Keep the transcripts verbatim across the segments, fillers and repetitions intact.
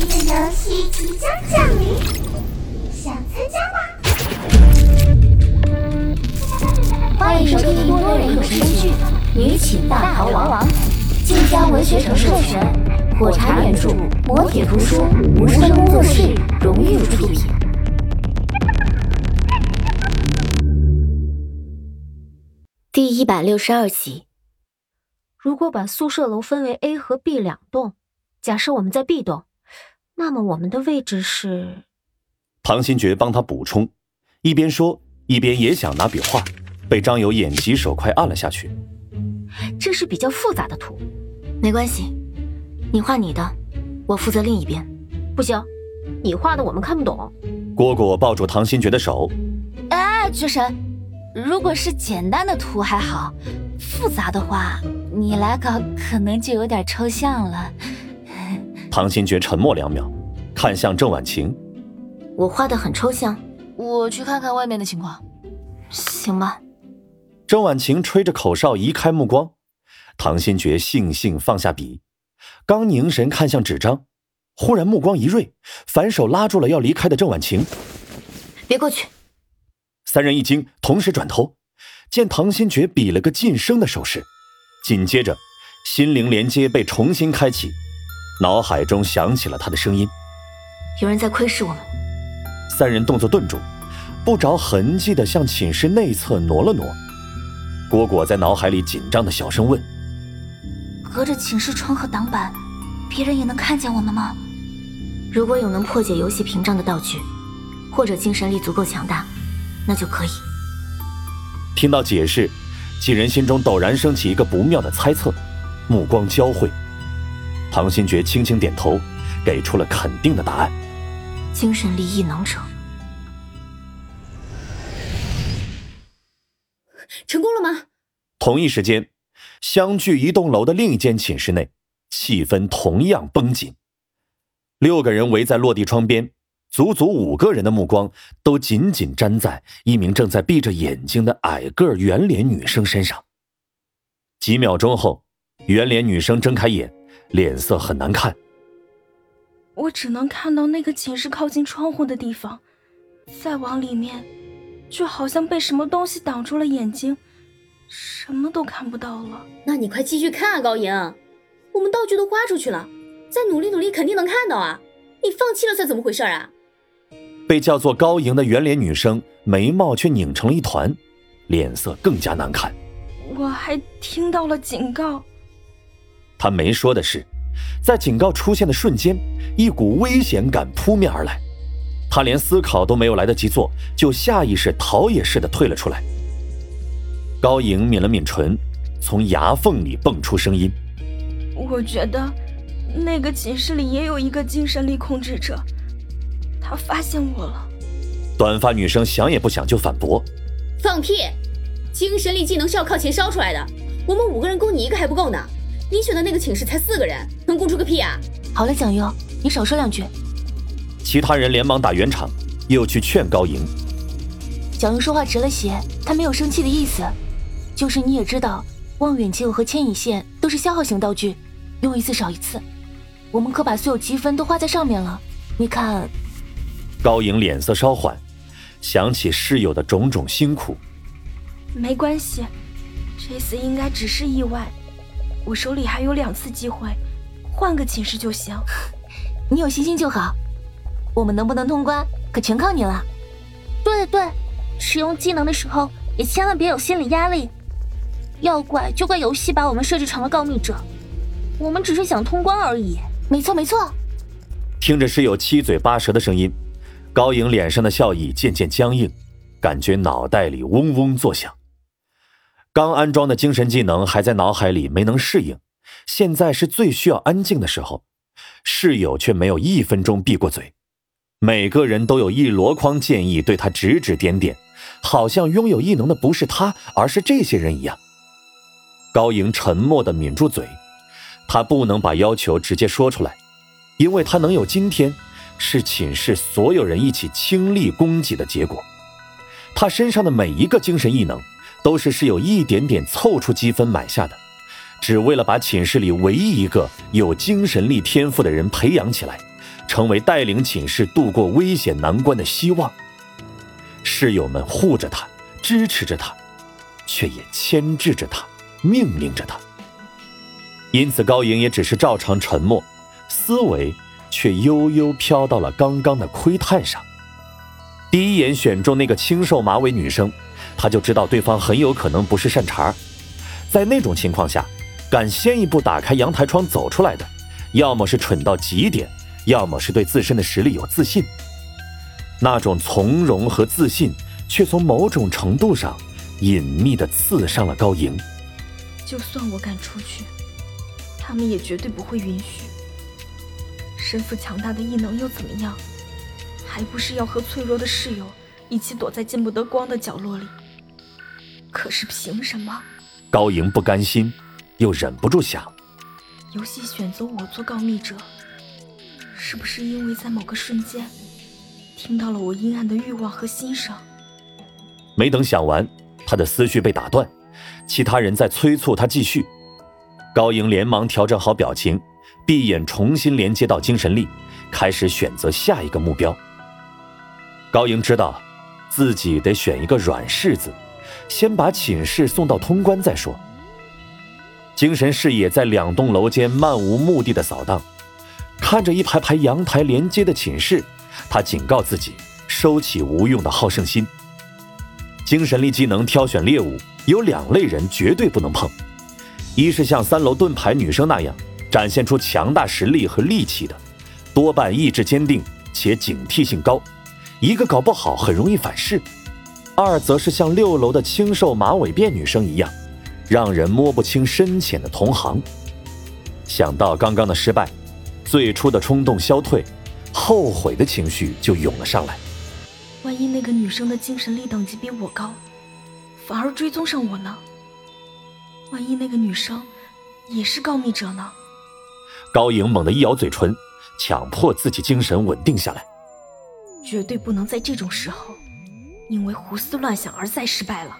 的游戏即将降临，想参加吗？ 欢迎收听多人有声剧《女寝大逃亡》，晋江文学城授权，火柴原著，磨铁图书，无声工作室荣誉出品。第一百六十二集。 如果把宿舍楼分为 A 和 B 两栋，假设我们在 B 栋，那么我们的位置是…… 唐新觉帮他补充，一边说一边也想拿笔画，被张友眼疾手快按了下去。 这是比较复杂的图， 没关系，你画你的，我负责另一边。 不行，你画的我们看不懂。 蝈蝈抱住唐新觉的手， 哎，绝神，如果是简单的图还好，复杂的话你来搞可能就有点抽象了。 唐新觉沉默两秒，看向郑婉晴。 我画得很抽象， 我去看看外面的情况。 行吧。 郑婉晴吹着口哨移开目光，唐新觉悻悻放下笔，刚凝神看向纸张，忽然目光一锐，反手拉住了要离开的郑婉晴。 别过去。 三人一惊，同时转头，见唐新觉比了个噤声的手势，紧接着心灵连接被重新开启，脑海中响起了他的声音。 有人在窥视我们。 三人动作顿住，不着痕迹地向寝室内侧挪了挪。蝈蝈在脑海里紧张地小声问： 隔着寝室窗和挡板，别人也能看见我们吗？ 如果有能破解游戏屏障的道具，或者精神力足够强大，那就可以。 听到解释，几人心中陡然升起一个不妙的猜测，目光交汇。唐新觉轻轻点头，给出了肯定的答案： 精神力异能者。 成功了吗？ 同一时间，相距一栋楼的另一间寝室内，气氛同样绷紧。六个人围在落地窗边，足足五个人的目光都紧紧粘在一名正在闭着眼睛的矮个圆脸女生身上。几秒钟后，圆脸女生睁开眼，脸色很难看。 我只能看到那个寝室靠近窗户的地方，再往里面就好像被什么东西挡住了眼睛，什么都看不到了。 那你快继续看啊，高莹，我们道具都花出去了，再努力努力肯定能看到啊，你放弃了算怎么回事啊？ 被叫做高莹的圆脸女生眉毛却拧成了一团，脸色更加难看。 我还听到了警告。 她没说的是，在警告出现的瞬间，一股危险感扑面而来，她连思考都没有来得及做，就下意识逃也似的退了出来。高莹抿了抿唇，从牙缝里蹦出声音： 我觉得那个寝室里也有一个精神力控制者，他发现我了。 短发女生想也不想就反驳： 放屁！精神力技能是要靠钱烧出来的，我们五个人供你一个还不够呢，你选的那个寝室才四个人，能供出个屁啊！ 好了，蒋优，你少说两句。 其他人连忙打圆场，又去劝高莹。 蒋优说话直了些，他没有生气的意思，就是你也知道，望远镜和牵引线都是消耗型道具，用一次少一次，我们可把所有积分都花在上面了，你看。 高莹脸色稍缓，想起室友的种种辛苦。 没关系，这次应该只是意外，我手里还有两次机会，换个寝室就行。 你有信心就好，我们能不能通关可全靠你了。 对对，使用技能的时候也千万别有心理压力，要怪就怪游戏把我们设置成了告密者，我们只是想通关而已。 没错没错。 听着室友七嘴八舌的声音，高莹脸上的笑意渐渐僵硬，感觉脑袋里嗡嗡作响。刚安装的精神技能还在脑海里没能适应，现在是最需要安静的时候，室友却没有一分钟闭过嘴，每个人都有一箩筐建议对他指指点点，好像拥有异能的不是他，而是这些人一样。高莹沉默地抿住嘴，他不能把要求直接说出来，因为他能有今天，是寝室所有人一起倾力供给的结果。他身上的每一个精神异能都是室友一点点凑出积分买下的，只为了把寝室里唯一一个有精神力天赋的人培养起来， 成为带领寝室度过危险难关的希望。室友们护着他，支持着他，却也牵制着他，命令着他。因此高莹也只是照常沉默，思维却悠悠飘到了刚刚的窥探上。第一眼选中那个清瘦马尾女生，他就知道对方很有可能不是善茬。在那种情况下，敢先一步打开阳台窗走出来的，要么是蠢到极点，要么是对自身的实力有自信。那种从容和自信，却从某种程度上隐秘地刺伤了高莹。 就算我敢出去，他们也绝对不会允许。身负强大的异能又怎么样？还不是要和脆弱的室友一起躲在见不得光的角落里？可是凭什么？ 高莹不甘心，又忍不住想： 游戏选择我做告密者，是不是因为在某个瞬间听到了我阴暗的欲望和欣赏？ 没等想完，他的思绪被打断，其他人在催促他继续。高莹连忙调整好表情，闭眼重新连接到精神力，开始选择下一个目标。高莹知道自己得选一个软柿子，先把寝室送到通关再说。精神视野在两栋楼间漫无目的的扫荡，看着一排排阳台连接的寝室，他警告自己收起无用的好胜心。精神力技能挑选猎物有两类人绝对不能碰，一是像三楼盾牌女生那样展现出强大实力和力气的，多半意志坚定且警惕性高，一个搞不好很容易反噬；二则是像六楼的清瘦马尾辫女生一样，让人摸不清深浅的同行。想到刚刚的失败，最初的冲动消退，后悔的情绪就涌了上来。 万一那个女生的精神力等级比我高，反而追踪上我呢？万一那个女生也是告密者呢？ 高莹猛地一咬嘴唇，强迫自己精神稳定下来。 绝对不能在这种时候因为胡思乱想而再失败了。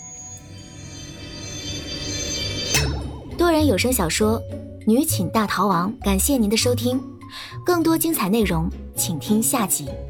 多人有声小说《女寝大逃亡》，感谢您的收听，更多精彩内容请听下集。